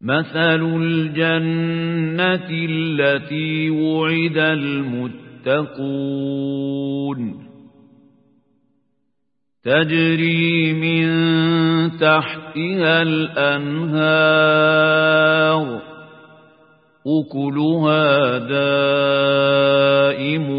مثل الجنة التي وعد المتقون تجري من تحتها الأنهار أكلها دائم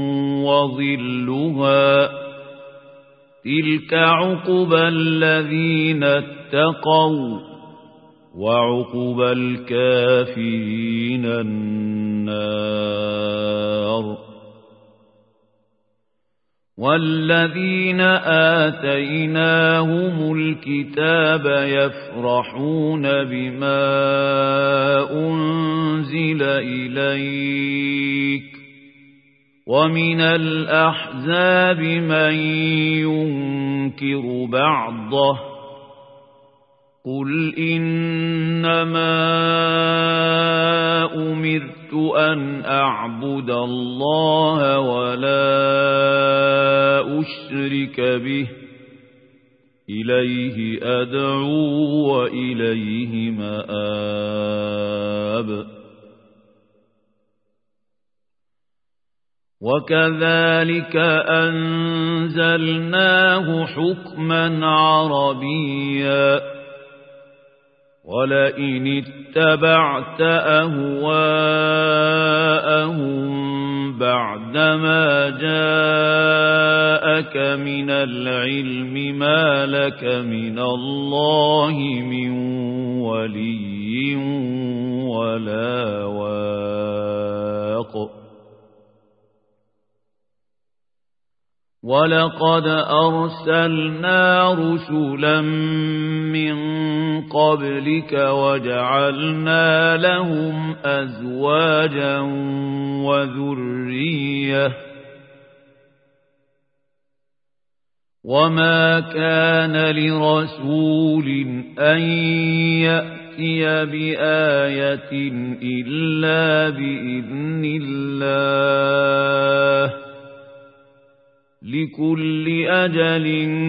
وظلها تلك عقبى الذين اتقوا وعقبى الكافرين النار والذين آتيناهم الكتاب يفرحون بما أنزل إليك ومن الأحزاب من ينكر بعضه قل إنما أمرت أن أعبد الله ولا أشرك به إليه أدعو وإليه مآب وكذلك أنزلناه حكما عربيا ولئن اتبعت أهواءهم بعدما جاءك من العلم ما لك من الله من ولي ولا واق ولقد أرسلنا رسلا من قبلك وجعلنا لهم أزواجا وذرية وما كان لرسول أن يأتي بآية إلا بإذن الله لكل أجل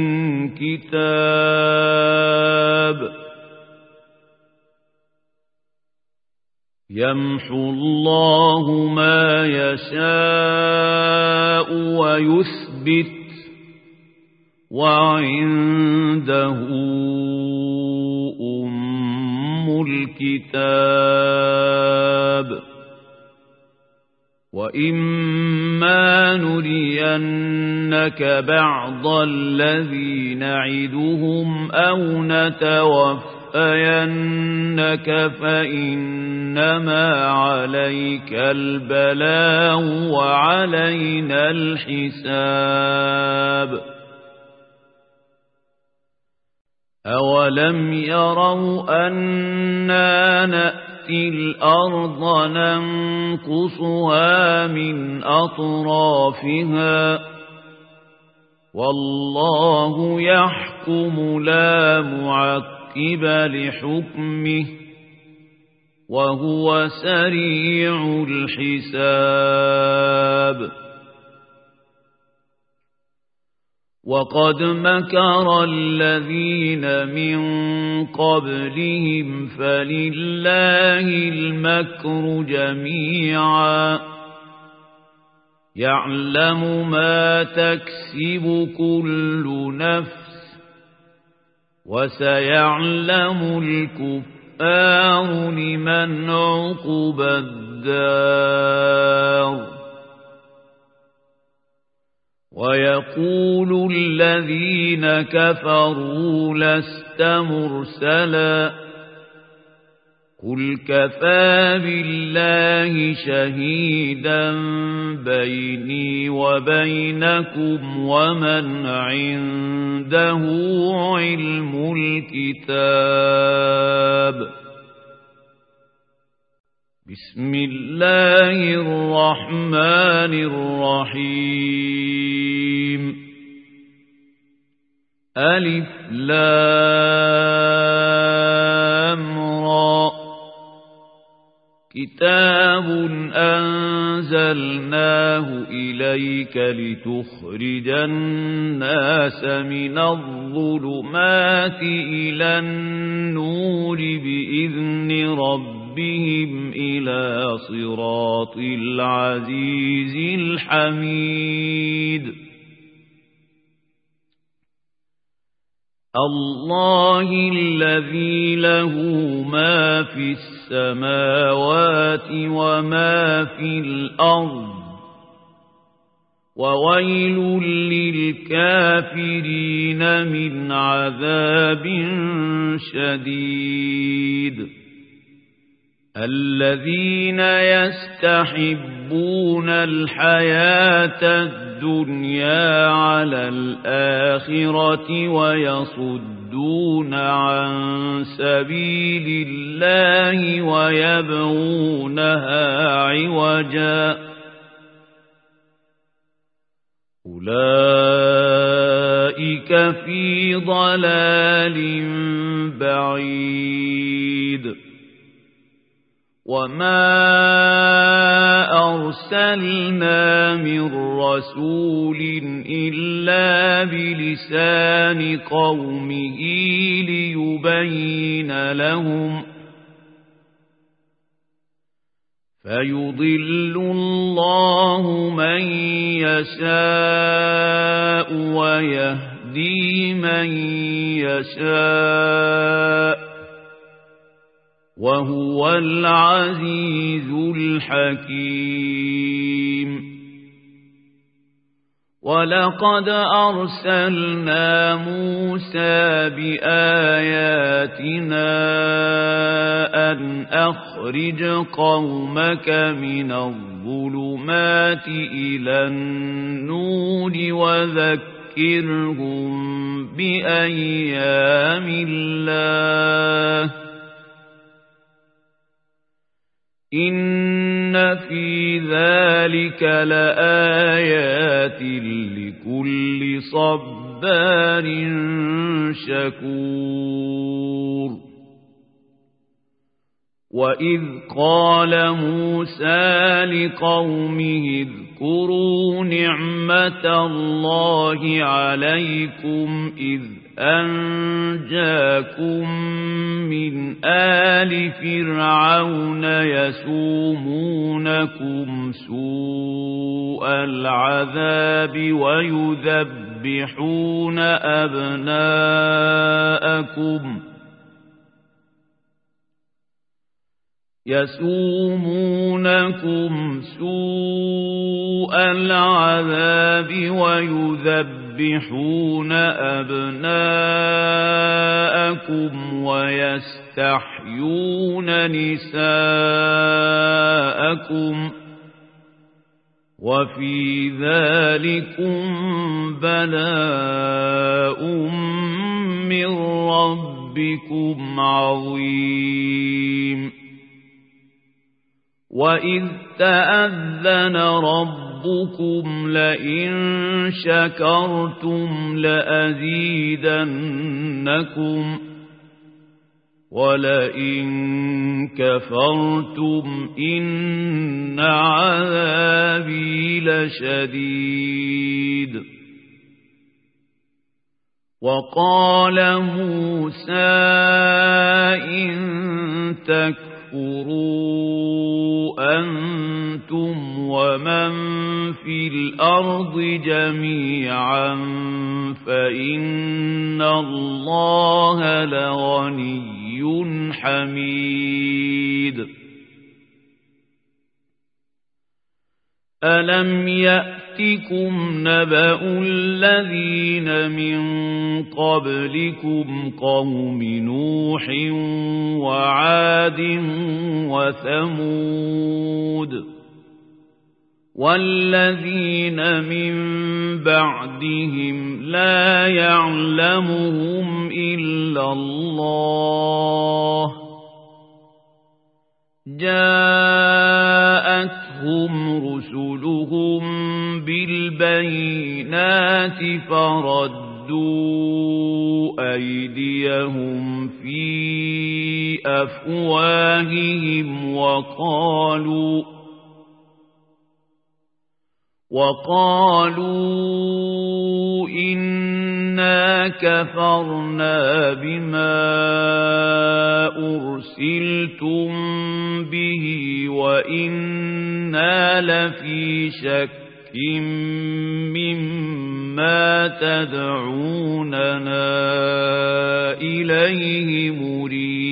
كتاب يمحو الله ما يشاء ويثبت وعنده أم الكتاب وإما نرينك بعض الذي نعدهم أو نتوفينك فإنما عليك البلاغ وعلينا الحساب أولم يروا أنا نأتي الأرض ننقصها من أطرافها والله يحكم لا معقب لحكمه وهو سريع الحساب وقد مكر الذين من قبلهم فلله المكر جميعا يعلم ما تكسب كل نفس وسيعلم الكفار لمن عقبى الدار ويقول الذين كفروا لست مرسلا قل كفى بالله شهيدا بيني وبينكم ومن عنده علم الكتاب بسم الله الرحمن الرحيم ألف لام را كتاب أنزلناه إليك لتخرج الناس من الظلمات إلى النور بإذن ربهم إلى صراط العزيز الحميد الله الذي له ما في السماوات وما في الأرض وويل للكافرين من عذاب شديد الذين يستحبون الحياة الدنيا على الآخرة ويصدون عن سبيل الله ويبغونها عوجا أولئك في ضلال بعيد وما أرسلنا من رسول إلا بلسان قومه ليبين لهم فيضل الله من يشاء ويهدي من يشاء وهو العزيز الحكيم ولقد أرسلنا موسى بآياتنا أن أخرج قومك من الظلمات إلى النور وذكرهم بأيام الله إن في ذلك لآيات لكل صبار شكور وإذ قال موسى لقومه اذكروا نعمة الله عليكم إذ أنجاكم من آل فرعون يسومونكم سوء العذاب ويذبحون أبناءكم ويستحيون نساءكم وفي ذلكم بلاء من ربكم عظيم وإذ تأذن ربكم لئن شكرتم لأزيدنكم ولئن كفرتم إن عذابي لشديد وقال موسى إن تكفروا أنتم ومن في الأرض جميعا فإن الله لغني حميد ألم يأتكم نبأ الذين من قبلكم قوم نوح وعاد وثمود والذين من بعدهم لا يعلمهم إلا الله جاءتهم رسلهم بالبينات فردوا أيديهم في بأفواههم وقالوا إنا كفرنا بما أرسلتم به وإنا لفي شك مما تدعوننا إليه مريب.